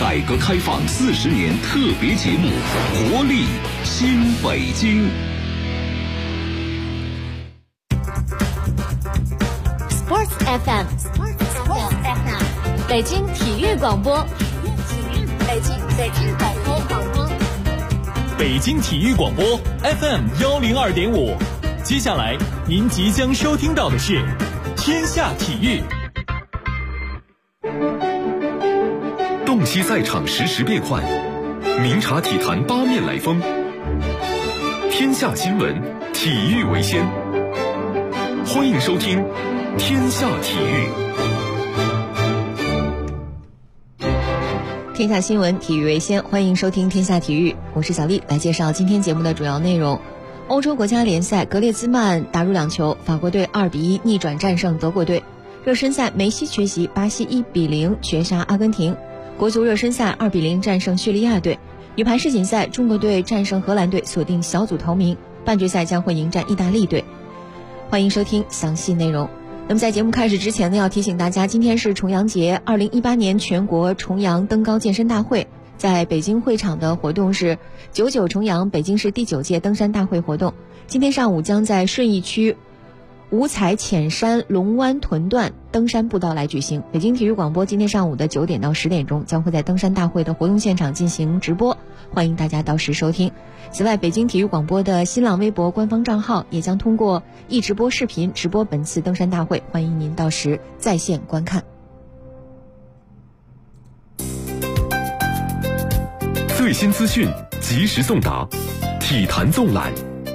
改革开放40年特别节目《活力新北京》。 Sports FM， 北京体育广播，北京广播， 北京体育广播 FM102.5。接下来您即将收听到的是天下体育。 洞悉赛场实时变幻，明察体坛八面来风。天下新闻，体育为先。欢迎收听天下体育。 天下新闻，体育为先，欢迎收听天下体育，我是小丽，来介绍今天节目的主要内容。欧洲国家联赛，格列兹曼打入2球，法国队2-1逆转战胜德国队。热身赛，梅西缺席，巴西1-0绝杀阿根廷。国足热身赛2-0战胜叙利亚队。女排世锦赛，中国队战胜荷兰队，锁定小组头名，半决赛将会迎战意大利队。欢迎收听详细内容。那么在节目开始之前呢，要提醒大家，今天是重阳节，2018年全国重阳登高健身大会。在北京会场的活动是99重阳北京市第9届登山大会活动，今天上午将在顺义区五彩浅山龙湾屯段登山步道来举行。北京体育广播今天上午的9点到10点钟将会在登山大会的活动现场进行直播，欢迎大家到时收听。此外，北京体育广播的新浪微博官方账号也将通过一直播视频直播本次登山大会，欢迎您到时在线观看。 最新资讯及时送达，体坛纵览。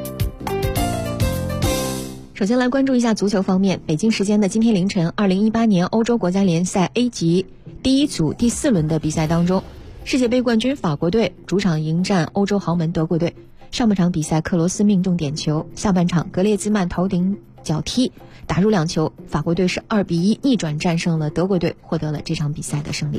首先来关注一下足球方面，北京时间的今天凌晨，2018年欧洲国家联赛 A 级第一组第4轮的比赛当中，世界杯冠军法国队主场迎战欧洲豪门德国队。上半场比赛克罗斯命中点球，下半场格列兹曼头顶脚踢打入2球，法国队是2-1逆转战胜了德国队，获得了这场比赛的胜利。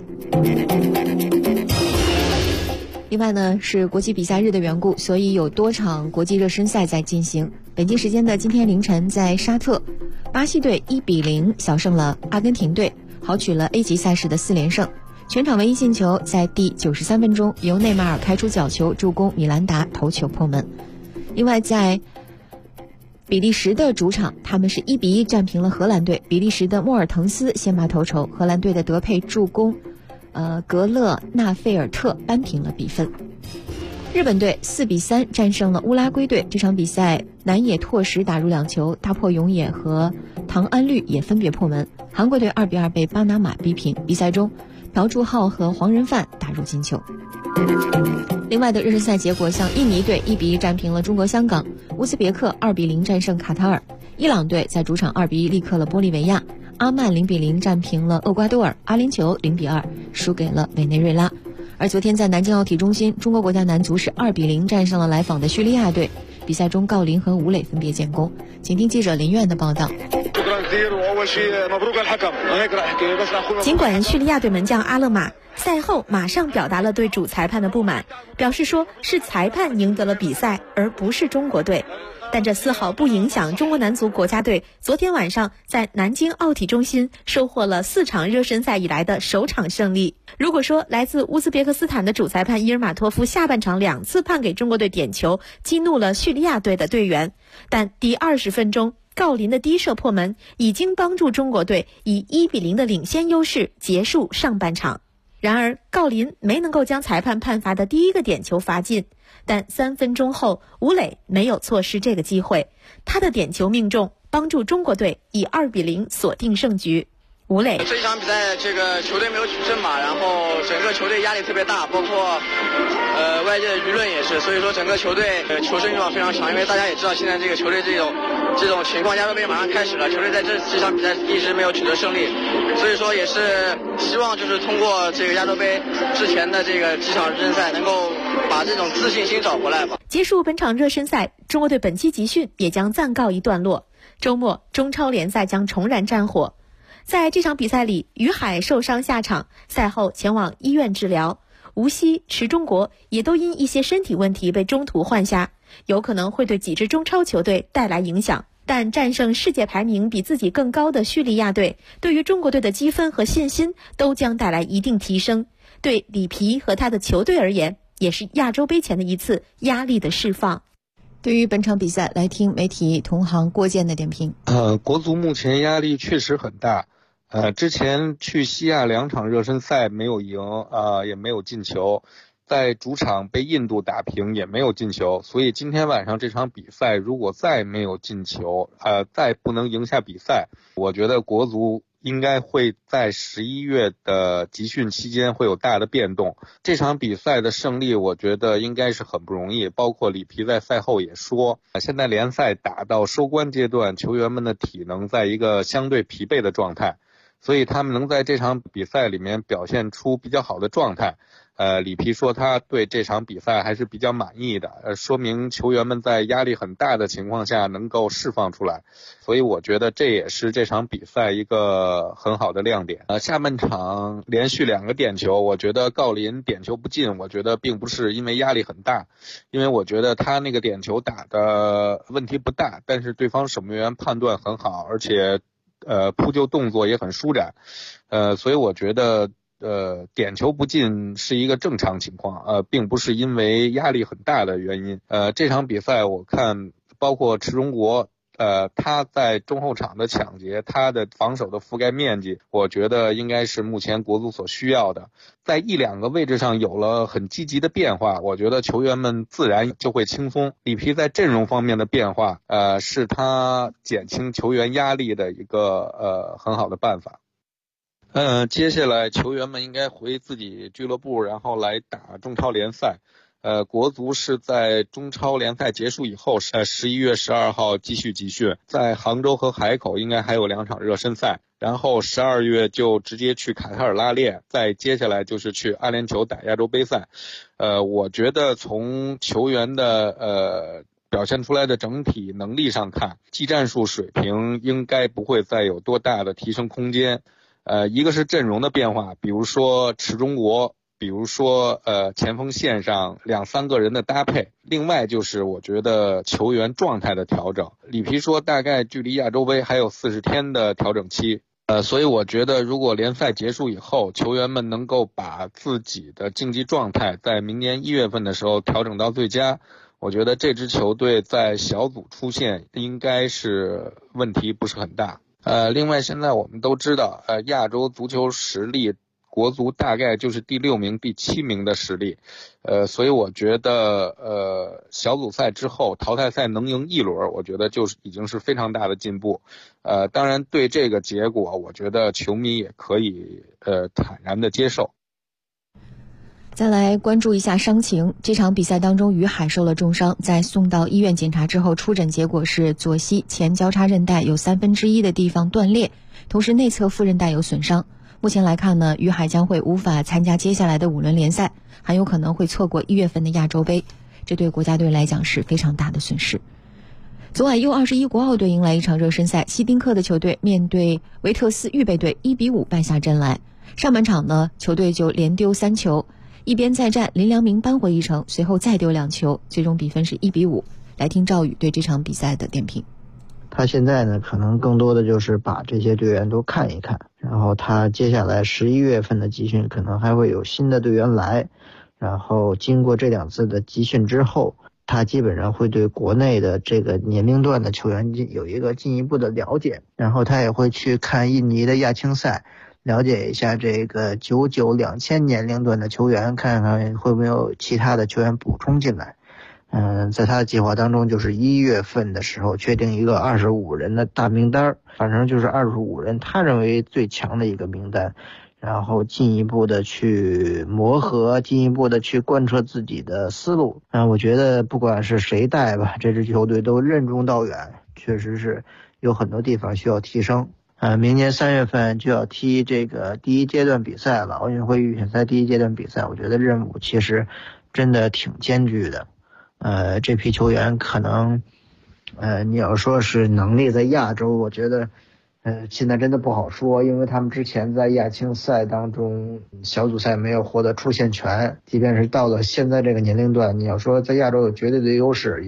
另外呢，是国际比赛日的缘故，所以有多场国际热身赛在进行。北京时间的今天凌晨，在沙特，巴西队1-0小胜了阿根廷队，豪取了 A 级赛事的4连胜。全场唯一进球在第93分钟由内马尔开出角球助攻米兰达头球破门。另外，在比利时的主场，他们是1-1战平了荷兰队，比利时的莫尔滕斯先拔头筹，荷兰队的德佩助攻格勒纳费尔特扳平了比分。日本队4-3战胜了乌拉圭队，这场比赛南野拓实打入2球，大迫勇也和唐安绿也分别破门。韩国队2-2被巴拿马逼平，比赛中朴柱浩和黄仁范打入金球。另外的热身赛结果，像印尼队1-1战平了中国香港，乌兹别克2-0战胜卡塔尔，伊朗队在主场2-1力克了玻利维亚，阿曼0-0战平了厄瓜多尔，阿联酋0-2输给了委内瑞拉。而昨天在南京奥体中心，中国国家男足是2-0战胜了来访的叙利亚队，比赛中郜林和吴磊分别建功。请听记者林苑的报道。 尽管叙利亚队门将阿勒马赛后马上表达了对主裁判的不满，表示说是裁判赢得了比赛，而不是中国队。但这丝毫不影响中国男足国家队昨天晚上在南京奥体中心收获了4场热身赛以来的首场胜利。如果说来自乌兹别克斯坦的主裁判伊尔马托夫下半场2次判给中国队点球，激怒了叙利亚队的队员，但第20分钟郜林的低射破门已经帮助中国队以1-0的领先优势结束上半场。然而郜林没能够将裁判判罚的第1个点球罚进，但3分钟后吴磊没有错失这个机会，他的点球命中，帮助中国队以2-0锁定胜局。吴磊： 这一场比赛这个球队没有取胜嘛，然后整个球队压力特别大，包括外界的舆论也是，所以说整个球队求胜欲望非常强，因为大家也知道现在这个球队这种情况，亚洲杯马上开始了，球队在这场比赛一直没有取得胜利，所以说也是希望就是通过这个亚洲杯之前的这个几场热身赛，能够把这种自信心找回来吧。 结束本场热身赛，中国队本期集训也将暂告一段落，周末中超联赛将重燃战火。在这场比赛里，于海受伤下场，赛后前往医院治疗。吴曦、池忠国也都因一些身体问题被中途换下，有可能会对几支中超球队带来影响。 但战胜世界排名比自己更高的叙利亚队，对于中国队的积分和信心都将带来一定提升。对里皮和他的球队而言，也是亚洲杯前的一次压力的释放。 对于本场比赛，来听媒体同行郭健的点评。 国足目前压力确实很大。之前去西亚2场热身赛没有赢，也没有进球，在主场被印度打平也没有进球，所以今天晚上这场比赛如果再没有进球，再不能赢下比赛，我觉得国足应该会在11月的集训期间会有大的变动。这场比赛的胜利我觉得应该是很不容易，包括里皮在赛后也说，现在联赛打到收官阶段，球员们的体能在一个相对疲惫的状态，所以他们能在这场比赛里面表现出比较好的状态。里皮说他对这场比赛还是比较满意的，说明球员们在压力很大的情况下能够释放出来，所以我觉得这也是这场比赛一个很好的亮点。下半场连续2个点球，我觉得郜林点球不进，我觉得并不是因为压力很大，因为我觉得他那个点球打的问题不大，但是对方守门员判断很好，而且扑救动作也很舒展，所以我觉得点球不进是一个正常情况，并不是因为压力很大的原因。这场比赛我看包括池忠国，他在中后场的抢劫，他的防守的覆盖面积，我觉得应该是目前国足所需要的。在1-2个位置上有了很积极的变化，我觉得球员们自然就会轻松。里皮在阵容方面的变化，是他减轻球员压力的一个很好的办法。接下来球员们应该回自己俱乐部，然后来打中超联赛。国足是在中超联赛结束以后，11月12号继续集训，在杭州和海口应该还有2场热身赛，然后12月就直接去卡塔尔拉练，再接下来就是去阿联酋打亚洲杯赛。我觉得从球员的表现出来的整体能力上看，技战术水平应该不会再有多大的提升空间。一个是阵容的变化，比如说池忠国，比如说前锋线上2-3个人的搭配，另外就是我觉得球员状态的调整。里皮说大概距离亚洲杯还有40天的调整期，所以我觉得如果联赛结束以后，球员们能够把自己的竞技状态在明年1月份的时候调整到最佳，我觉得这支球队在小组出线应该是问题不是很大。另外现在我们都知道，亚洲足球实力，国足大概就是第6名、第7名的实力，所以我觉得小组赛之后淘汰赛能赢1轮，我觉得就是已经是非常大的进步。当然对这个结果，我觉得球迷也可以坦然的接受。 再来关注一下伤情。这场比赛当中，于海受了重伤，在送到医院检查之后，出诊结果是左膝前交叉韧带有1/3的地方断裂，同时内侧副韧带有损伤。目前来看呢，于海将会无法参加接下来的5轮联赛，很有可能会错过1月份的亚洲杯，这对国家队来讲是非常大的损失。昨晚 U21 国奥队迎来一场热身赛，希丁克的球队面对维特斯预备队1-5败下阵来。上半场呢，球队就连丢3球，一边再战，林良铭扳回一城，随后再丢2球，最终比分是1-5。来听赵宇对这场比赛的点评。 他现在呢，可能更多的就是把这些队员都看一看，然后他接下来11月份的集训可能还会有新的队员来，然后经过这2次的集训之后，他基本上会对国内的这个年龄段的球员有一个进一步的了解，然后他也会去看印尼的亚青赛，了解一下这个99、2000年龄段的球员，看看会不会有其他的球员补充进来。在他的计划当中，就是1月份的时候确定一个25人的大名单，反正就是25人他认为最强的一个名单，然后进一步的去磨合，进一步的去贯彻自己的思路。我觉得不管是谁带吧，这支球队都任重道远，确实是有很多地方需要提升。明年3月份就要踢这个第1阶段比赛了，奥运会预选赛第1阶段比赛，我觉得任务其实真的挺艰巨的。这批球员可能你要说是能力在亚洲，我觉得现在真的不好说，因为他们之前在亚青赛当中小组赛没有获得出线权，即便是到了现在这个年龄段，你要说在亚洲有绝对的优势，也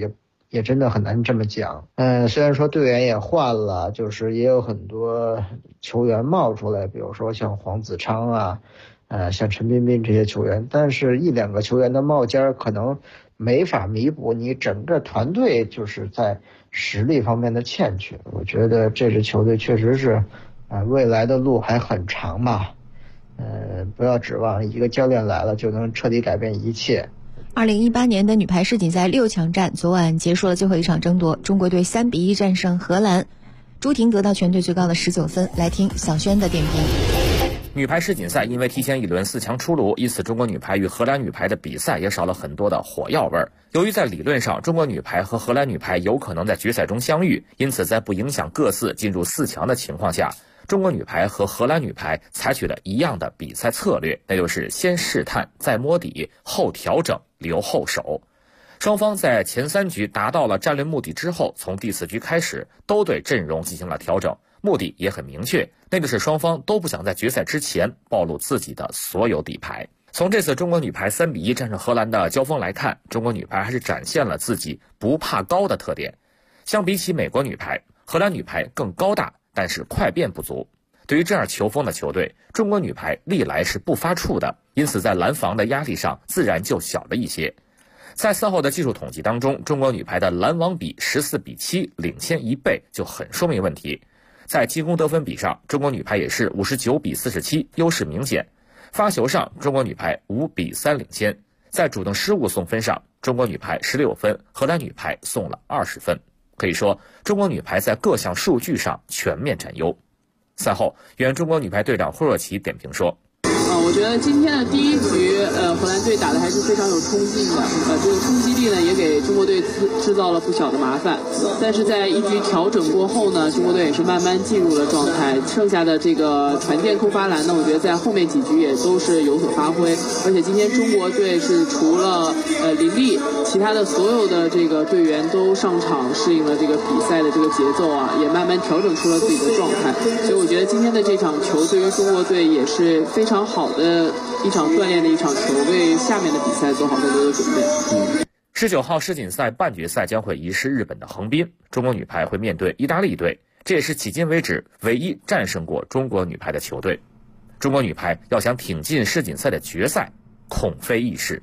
也真的很难这么讲。虽然说队员也换了，就是也有很多球员冒出来，比如说像黄子昌啊，像陈彬彬这些球员，但是一两个球员的冒尖可能没法弥补你整个团队就是在实力方面的欠缺。我觉得这支球队确实是，未来的路还很长吧。不要指望一个教练来了就能彻底改变一切。 2018年的女排世锦赛6强战昨晚结束了最后一场争夺，中国队3-1战胜荷兰，朱婷得到全队最高的19分。来听小轩的点评。 女排世锦赛因为提前一轮4强出炉，因此中国女排与荷兰女排的比赛也少了很多的火药味儿。由于在理论上中国女排和荷兰女排有可能在决赛中相遇，因此在不影响各自进入4强的情况下，中国女排和荷兰女排采取了一样的比赛策略，那就是先试探再摸底，后调整留后手。双方在前3局达到了战略目的之后，从第4局开始都对阵容进行了调整，目的也很明确，那就是双方都不想在决赛之前暴露自己的所有底牌。从这次中国女排3-1战胜荷兰的交锋来看，中国女排还是展现了自己不怕高的特点。相比起美国女排，荷兰女排更高大，但是快变不足。对于这样球风的球队，中国女排历来是不发怵的，因此在拦防的压力上自然就小了一些。在赛后的技术统计当中，中国女排的拦网比14-7，领先1倍就很说明问题。在进攻得分比上，中国女排也是59-47，优势明显。发球上，中国女排5-3领先。在主动失误送分上，中国女排16分，荷兰女排送了20分。可以说，中国女排在各项数据上全面占优。赛后，原中国女排队长霍若琪点评说： 我觉得今天的第1局，荷兰队打的还是非常有冲劲的，这个冲击力呢也给中国队制造了不小的麻烦。但是在1局调整过后呢，中国队也是慢慢进入了状态，剩下的这个传电扣发篮呢，我觉得在后面几局也都是有所发挥。而且今天中国队是除了林丽，其他的所有的这个队员都上场适应了这个比赛的这个节奏啊，也慢慢调整出了自己的状态。所以我觉得今天的这场球对于中国队也是非常好的一场锻炼的一场球，为下面的比赛做好更多的准备。 19号世锦赛半决赛将会移师日本的横滨，中国女排会面对意大利队，这也是迄今为止唯一战胜过中国女排的球队。中国女排要想挺进世锦赛的决赛，恐非易事。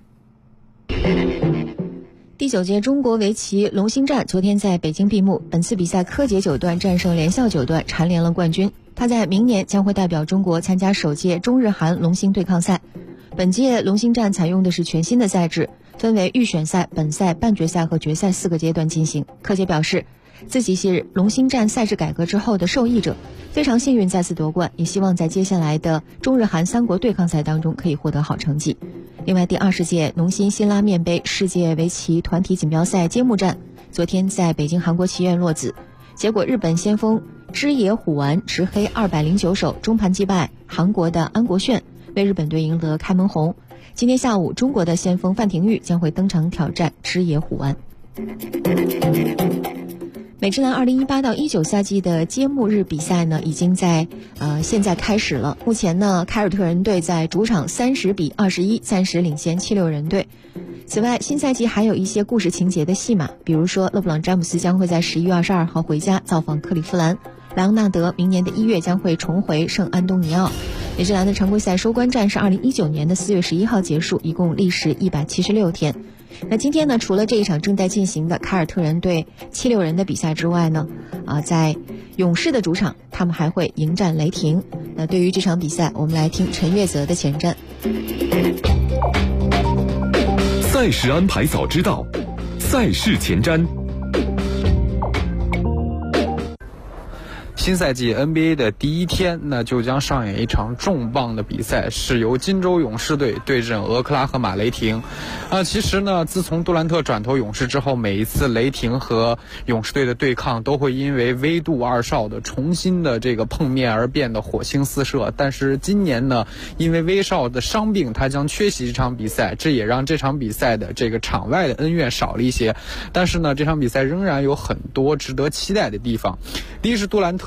第9届中国围棋龙星战昨天在北京闭幕，本次比赛柯洁9段战胜连笑9段，蝉联了冠军。他在明年将会代表中国参加首届中日韩龙星对抗赛。本届龙星战采用的是全新的赛制，分为预选赛、本赛、半决赛和决赛4个阶段进行。柯洁表示，自己是龙星战赛制改革之后的受益者，非常幸运再次夺冠，也希望在接下来的中日韩3国对抗赛当中可以获得好成绩。另外，第20届农心新拉面杯世界围棋团体锦标赛揭幕战昨天在北京韩国棋院落子，结果日本先锋枝野虎丸持黑209手，中盘击败韩国的安国炫，为日本队赢得开门红。今天下午，中国的先锋范廷钰将会登场挑战枝野虎丸。美职篮2018到19赛季的揭幕日比赛呢，已经在现在开始了。目前呢，凯尔特人队在主场30-21暂时领先76人队。此外，新赛季还有一些故事情节的戏码，比如说勒布朗詹姆斯将会在11月22号回家造访克利夫兰，莱昂纳德明年的1月将会重回圣安东尼奥。美职篮的常规赛收官战是2019年的4月11号结束，一共历时176天。那今天呢，除了这一场正在进行的凯尔特人对76人的比赛之外呢，在勇士的主场，他们还会迎战雷霆。那对于这场比赛，我们来听陈月泽的前瞻。 赛事安排早知道，赛事前瞻。 新赛季 NBA 的第1天，那就将上演一场重磅的比赛，是由金州勇士队对阵俄克拉荷马雷霆。其实呢，自从杜兰特转投勇士之后，每一次雷霆和勇士队的对抗都会因为威度2少的重新的这个碰面而变得火星四射。但是今年呢，因为威少的伤病，他将缺席这场比赛，这也让这场比赛的这个场外的恩怨少了一些。但是呢，这场比赛仍然有很多值得期待的地方。第一是杜兰特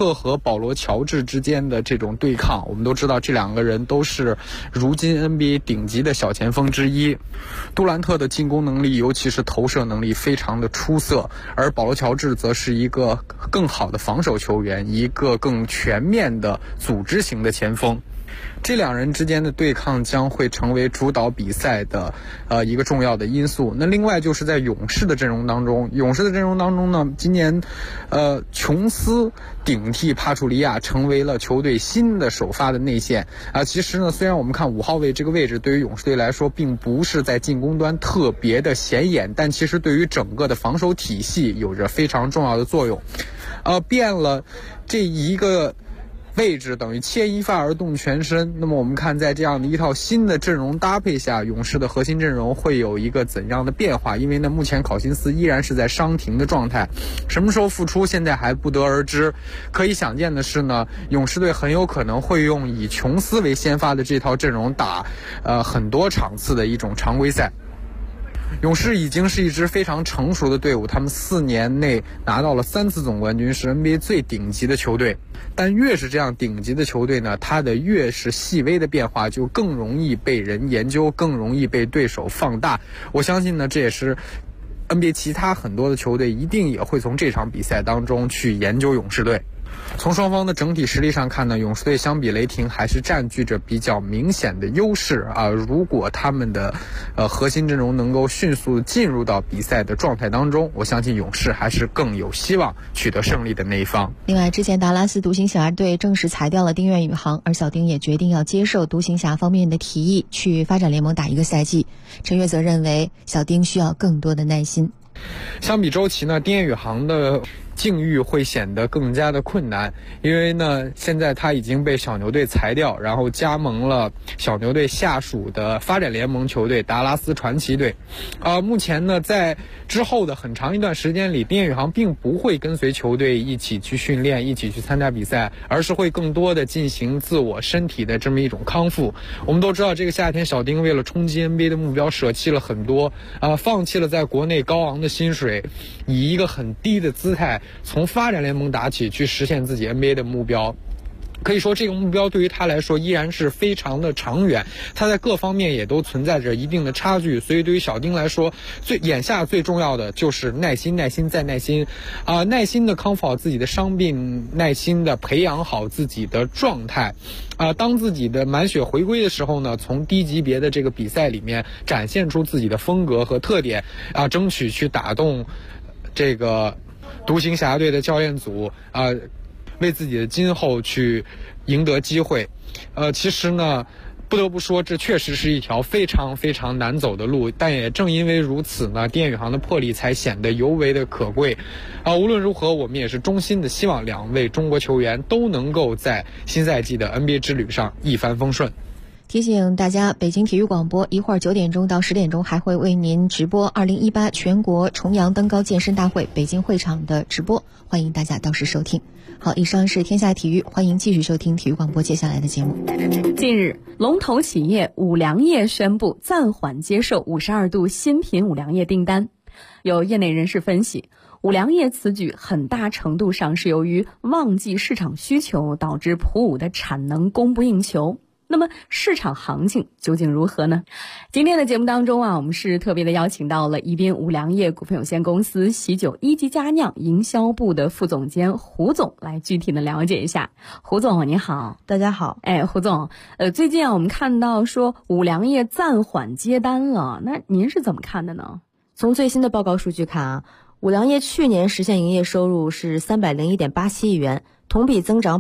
特和保罗乔治之间的这种对抗，我们都知道这两个人都是如今 NBA 顶级的小前锋之一。杜兰特的进攻能力，尤其是投射能力非常的出色，而保罗乔治则是一个更好的防守球员，一个更全面的组织型的前锋。这两人之间的对抗将会成为主导比赛的一个重要的因素。那另外就是在勇士的阵容当中呢，今年琼斯顶替帕楚利亚成为了球队新的首发的内线其实呢，虽然我们看5号位这个位置对于勇士队来说并不是在进攻端特别的显眼，但其实对于整个的防守体系有着非常重要的作用。变了这一个位置等于牵一发而动全身。那么我们看在这样的一套新的阵容搭配下，勇士的核心阵容会有一个怎样的变化？因为呢，目前考辛斯依然是在伤停的状态，什么时候复出现在还不得而知。可以想见的是呢，勇士队很有可能会用以琼斯为先发的这套阵容打很多场次的一种常规赛。勇士已经是一支非常成熟的队伍，他们4年内拿到了3次总冠军，是 NBA 最顶级的球队。但越是这样顶级的球队呢，它的越是细微的变化就更容易被人研究，更容易被对手放大。我相信呢，这也是 NBA 其他很多的球队一定也会从这场比赛当中去研究勇士队。从双方的整体实力上看呢，勇士队相比雷霆还是占据着比较明显的优势如果他们的核心阵容能够迅速进入到比赛的状态当中，我相信勇士还是更有希望取得胜利的那一方。 另外，之前达拉斯独行侠队正式裁掉了丁苑宇航，而小丁也决定要接受独行侠方面的提议，去发展联盟打一个赛季。陈悦则认为小丁需要更多的耐心。 相比周琦呢，丁彦雨航的境遇会显得更加的困难，因为呢，现在他已经被小牛队裁掉，然后加盟了小牛队下属的发展联盟球队达拉斯传奇队。目前呢，在之后的很长一段时间里，丁彦雨航并不会跟随球队一起去训练，一起去参加比赛，而是会更多的进行自我身体的这么一种康复。我们都知道，这个夏天小丁为了冲击 NBA 的目标，舍弃了很多，放弃了在国内高昂的薪水，以一个很低的姿态从发展联盟打起，去实现自己 NBA 的目标。可以说这个目标对于他来说依然是非常的长远，他在各方面也都存在着一定的差距，所以对于小丁来说，眼下最重要的就是耐心，耐心再耐心耐心的康复好自己的伤病，耐心的培养好自己的状态当自己的满血回归的时候呢，从低级别的这个比赛里面展现出自己的风格和特点争取去打动这个独行侠队的教练组为自己的今后去赢得机会。其实呢，不得不说，这确实是一条非常非常难走的路，但也正因为如此呢，丁彦雨航的魄力才显得尤为的可贵。无论如何，我们也是衷心的希望两位中国球员都能够在新赛季的 NBA 之旅上一帆风顺。 提醒大家，北京体育广播一会儿9点钟到10点钟还会为您直播2018全国重阳登高健身大会北京会场的直播，欢迎大家到时收听。好，以上是天下体育，欢迎继续收听体育广播接下来的节目。 近日，龙头企业五粮液宣布暂缓接受52度新品五粮液订单。有业内人士分析，五粮液此举很大程度上是由于旺季市场需求导致普五的产能供不应求。那么市场行情究竟如何呢？今天的节目当中我们是特别的邀请到了宜宾五粮液股份有限公司喜酒一级佳酿营销部的副总监胡总来具体的了解一下。胡总您好。 大家好。 胡总，最近我们看到说五粮液暂缓接单了，那您是怎么看的呢？ 从最新的报告数据看五粮液去年实现营业收入是301.87亿元，同比增长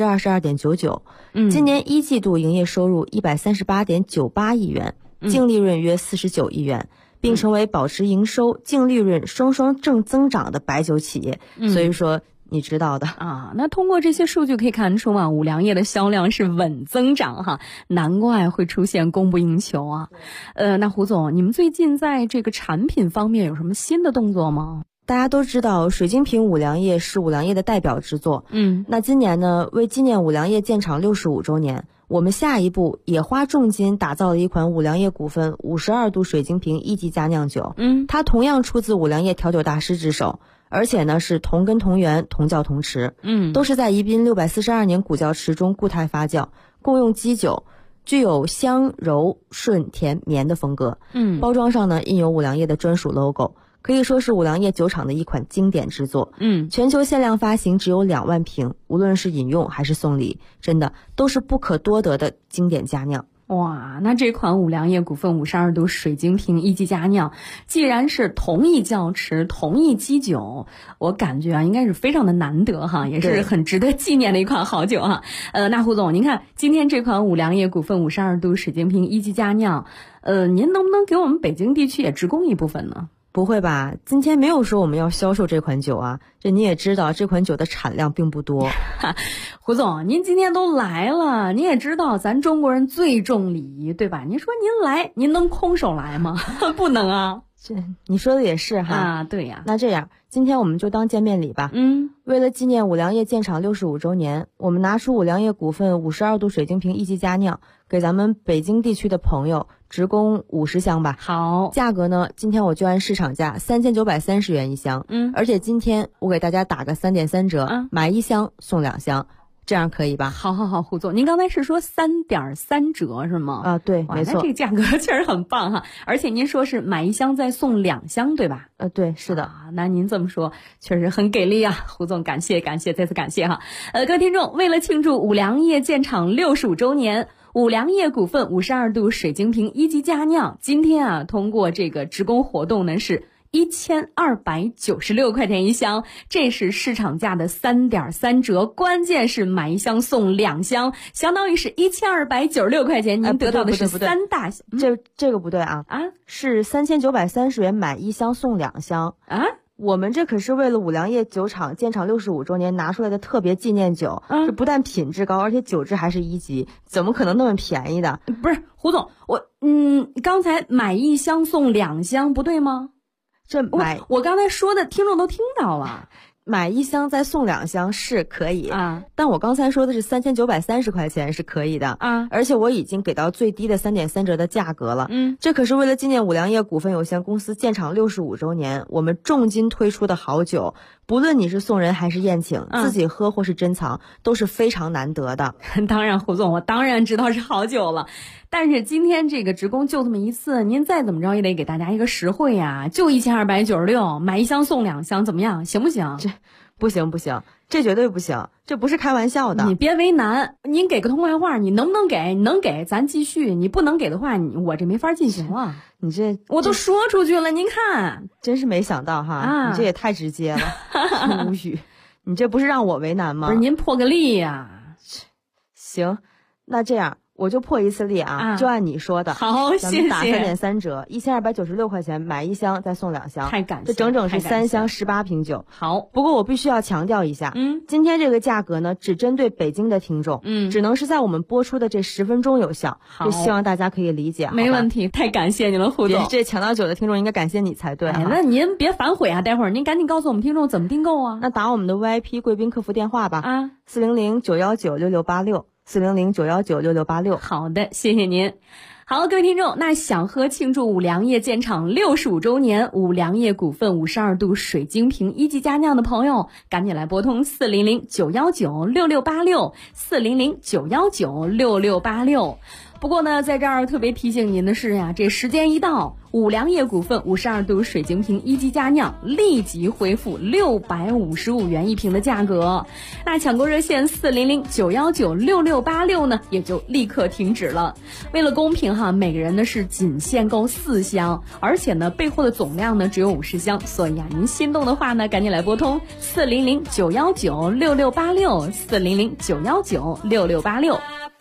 22.99%。今年一季度营业收入138.98亿元，净利润约49亿元，并成为保持营收、净利润双双正增长的白酒企业。所以说你知道的那通过这些数据可以看出五粮液的销量是稳增长难怪会出现供不应求那胡总，你们最近在这个产品方面有什么新的动作吗？ 大家都知道水晶瓶五粮液是五粮液的代表之作。那今年呢，为纪念五粮液建厂65周年，我们下一步也花重金打造了一款五粮液股份52度水晶瓶一级佳酿酒。它同样出自五粮液调酒大师之手， 而且呢是同根同源、同窖同池，都是在宜宾642年古窖池中固态发酵，共用基酒，具有香柔顺甜绵的风格。包装上呢印有五粮液的专属 logo， 可以说是五粮液酒厂的一款经典之作。全球限量发行只有2万瓶，无论是饮用还是送礼，真的都是不可多得的经典佳酿。 哇，那这款五粮液股份52度水晶瓶一级佳酿，既然是同一窖池、同一基酒，我感觉应该是非常的难得哈，也是很值得纪念的一款好酒哈。那胡总，您看今天这款五粮液股份52度水晶瓶一级佳酿，您能不能给我们北京地区也直供一部分呢？ 不会吧，今天没有说我们要销售这款酒啊，这你也知道这款酒的产量并不多。 胡总，您今天都来了，您也知道咱中国人最重礼仪，对吧？您说您来，您能空手来吗？不能啊。 这你说的也是哈。 啊，对呀。 那这样，今天我们就当见面礼吧。为了纪念五粮液建厂65周年，我们拿出五粮液股份52度水晶瓶一级佳酿，给咱们北京地区的朋友直供50箱吧。 好， 价格呢，今天我就按市场价3930元一箱。而且今天我给大家打个3.3折，买1箱送2箱。这样可以吧？ 好，胡总，您刚才是说3.3折是吗？ 啊，对，没错。 那这个价格确实很棒哈，而且您说是买1箱再送2箱，对吧？ 对，是的。 那您这么说确实很给力啊，胡总，感谢，再次感谢哈。各位听众，为了庆祝五粮液建厂65周年，五粮液股份52度水晶瓶一级佳酿，今天啊，通过这个直供活动呢是1296块钱一箱，这是市场价的3.3折，关键是买1箱送2箱，相当于是1296块钱，您得到的是3大箱。 这个不对啊！是3930元买1箱送2箱啊！我们这可是为了五粮液酒厂建厂65周年拿出来的特别纪念酒，这不但品质高，而且酒质还是1级，怎么可能那么便宜的？ 不是胡总，刚才买1箱送2箱不对吗？我刚才说的听众都听到了， 买1箱再送2箱是可以啊，但我刚才说的是3930块钱是可以的啊，而且我已经给到最低的3.3折的价格了。这可是为了纪念五粮液股份有限公司建厂65周年，我们重金推出的好酒，不论你是送人还是宴请，自己喝或是珍藏，都是非常难得的。 当然，胡总，我当然知道是好酒了。但是今天这个直供就这么一次，您再怎么着也得给大家一个实惠呀，就1296，买1箱送2箱，怎么样？行不行？ 这不行，这绝对不行，这不是开玩笑的。 你别为难，您给个痛快话，你能不能给？你能给咱继续，你不能给的话，我这没法进行了。 你这我都说出去了，您看， 真是没想到哈，你这也太直接了，无语。你这不是让我为难吗？ 不是，您破个例呀。 行，那这样。我就破一次例啊，就按你说的。 好， 咱们打3.3折，1296块钱买1箱再送2箱， 太感谢， 这整整是3箱18瓶酒。 好， 不过我必须要强调一下，今天这个价格呢，只针对北京的听众，只能是在我们播出的这10分钟有效，就希望大家可以理解。 没问题，太感谢你了，胡总。 这抢到酒的听众应该感谢你才对。 那您别反悔啊，待会儿您赶紧告诉我们听众怎么订购啊。 那打我们的 VIP 贵宾客服电话吧，400-919-6686，400-919-6686。 好的，谢谢您。好，各位听众，那想喝庆祝五粮液建厂65周年五粮液股份52度水晶瓶一级佳酿的朋友，赶紧来拨通400-919-6686，400-919-6686。不过呢，在这儿特别提醒您的是呀，这时间一到，五粮液股份52度水晶瓶一级佳酿立即恢复655元一瓶的价格，那抢购热线400-919-6686呢也就立刻停止了。为了公平哈，每个人呢是仅限购4箱，而且呢备货的总量呢只有50箱，所以啊，您心动的话呢，赶紧来拨通400-919-6686，400-919-6686。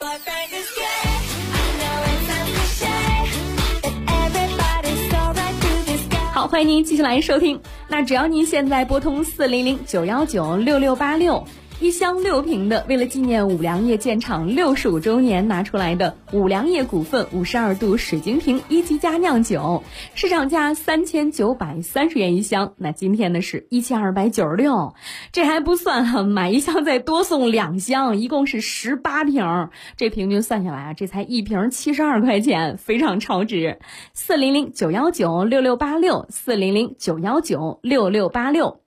好，欢迎您继续来收听。那只要您现在拨通400-919-6686，一箱6瓶的，为了纪念五粮液建厂65周年拿出来的五粮液股份52度水晶瓶一级佳酿酒，市场价3930元一箱，那今天呢是1296，这还不算哈，买1箱再多送2箱，一共是18瓶，这平均算下来啊，这才1瓶72块钱，非常超值。400-919-6686，400-919-6686。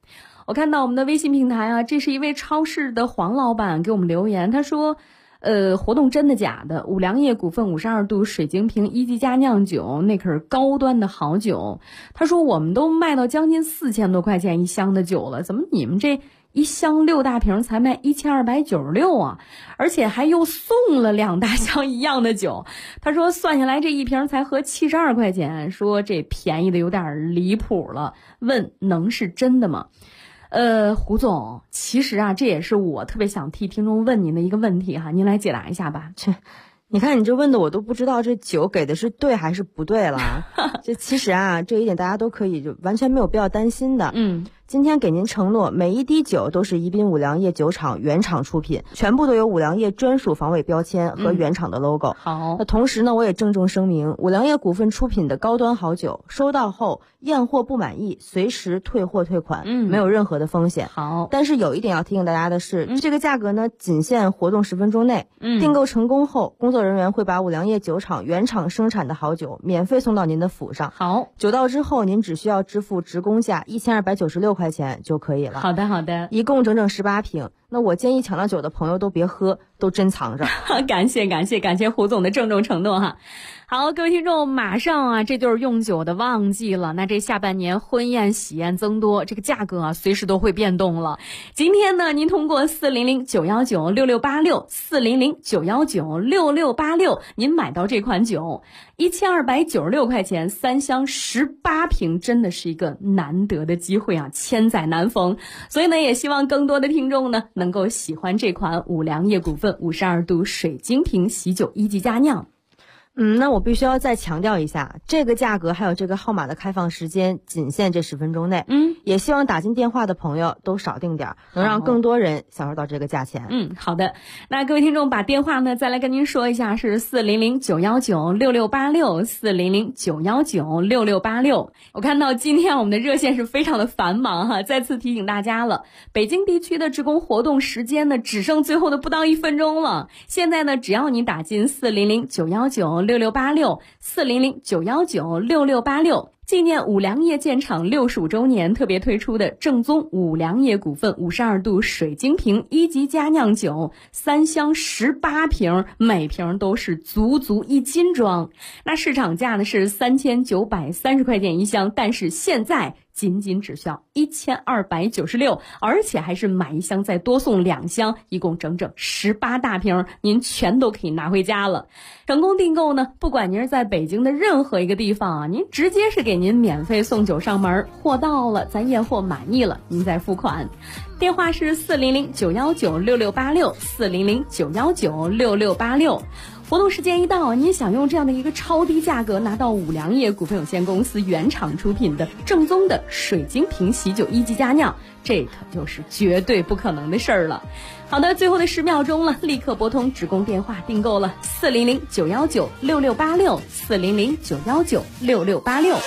我看到我们的微信平台啊，这是一位超市的黄老板给我们留言，他说活动真的假的？五粮液股份52度水晶瓶1级佳酿酒，那可是高端的好酒。他说我们都卖到将近4000多块钱一箱的酒了，怎么你们这一箱6大瓶才卖1296啊？而且还又送了2大箱一样的酒。他说算下来这一瓶才合72块钱，说这便宜的有点离谱了，问能是真的吗？胡总，其实啊，这也是我特别想替听众问您的一个问题哈，您来解答一下吧。 你看你这问的我都不知道这酒给的是对还是不对了。这其实啊，这一点大家都可以就完全没有必要担心的。今天给您承诺，每一滴酒都是宜宾五粮液酒厂原厂出品，全部都有五粮液专属防伪标签和原厂的 logo。 好， 那同时呢，我也郑重声明，五粮液股份出品的高端好酒，收到后验货不满意，随时退货退款，没有任何的风险。 好， 但是有一点要提醒大家的是，这个价格呢，仅限活动10分钟内。订购成功后，工作人员会把五粮液酒厂原厂生产的好酒免费送到您的府上。 好， 酒到之后，您只需要支付职工价1296块钱就可以了。 好的，好的， 一共整整18瓶。那我建议抢到酒的朋友都别喝，都珍藏着。 感谢胡总的郑重承诺哈。好，各位听众，马上啊，这就是用酒的旺季了。那这下半年婚宴喜宴增多，这个价格啊随时都会变动了。今天呢，您通过400-919-6686，400-919-6686，您买到这款酒，1296块钱，3箱18瓶，真的是一个难得的机会啊，千载难逢。所以呢，也希望更多的听众呢能够喜欢这款五粮液股份52度水晶瓶喜酒1级佳酿。 那我必须要再强调一下，这个价格还有这个号码的开放时间仅限这10分钟内。也希望打进电话的朋友都少订点，能让更多人享受到这个价钱。 好的。那各位听众把电话呢再来跟您说一下，是400-919-6686，400-919-6686。我看到今天我们的热线是非常的繁忙哈，再次提醒大家了，北京地区的职工活动时间呢只剩最后的不到1分钟了。现在呢，只要你打进400-919-6686，400-919-6686，纪念五粮液建厂65周年特别推出的正宗五粮液股份52度水晶瓶1级佳酿酒，3箱18瓶，每瓶都是足1斤装。那市场价呢是3930块钱一箱，但是现在仅只需要1296，而且还是买一箱再多送2箱，一共整整18大瓶，您全都可以拿回家了。成功订购呢，不管您是在北京的任何一个地方啊，您直接是给您免费送酒上门，货到了咱验货满意了您再付款。电话是400-919-6686，400-919-6686。活动时间一到，您想用这样的一个超低价格拿到五粮液股份有限公司原厂出品的正宗的水晶瓶喜酒1级佳酿，这可就是绝对不可能的事儿了。好的，最后的10秒钟了，立刻拨通职工电话订购了400-919-6686，400-919-6686。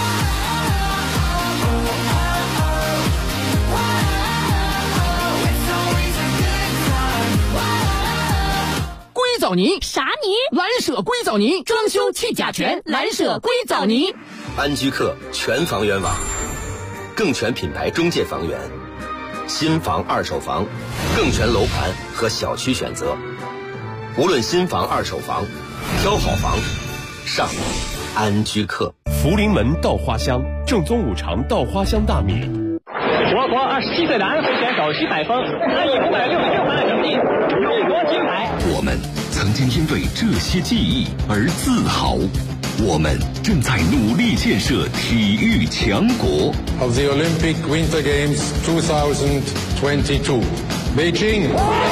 藻泥啥泥？ 蓝舍硅藻泥，装修去甲醛，蓝舍硅藻泥。 安居客全房源网，更全品牌中介房源，新房二手房，更全楼盘和小区选择。无论新房二手房，挑好房上安居客。 福临门稻花香，正宗五常稻花香大米。 我国27岁男会选手徐海峰，他以566分的成绩荣夺金牌。 我们曾经因为这些记忆而自豪，我们正在努力建设体育强国。 Of the Olympic Winter Games 2022, Beijing。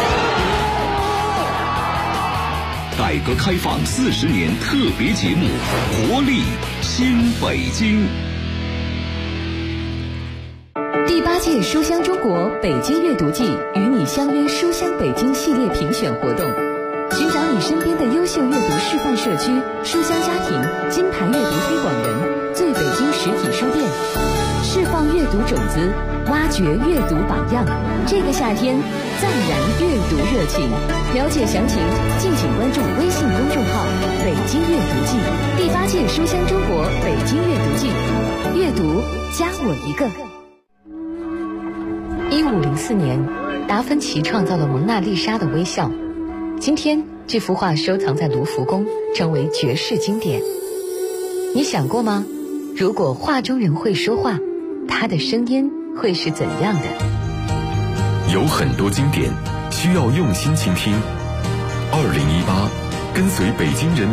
改革开放40年特别节目《活力新北京》。 第8届书香中国北京阅读季与你相约书香北京系列评选活动，寻找你身边的优秀阅读示范社区、书香家庭、金牌阅读推广人、最北京实体书店，释放阅读种子，挖掘阅读榜样。这个夏天暂燃阅读热情，了解详情敬请关注微信公众号北京阅读季。第8届书香中国北京阅读季，阅读加我一个。 1504年，达芬奇创造了蒙娜丽莎的微笑。今天，这幅画收藏在卢浮宫，成为绝世经典。你想过吗？如果画中人会说话，他的声音会是怎样的？ 有很多经典需要用心倾听。2018，跟随北京人民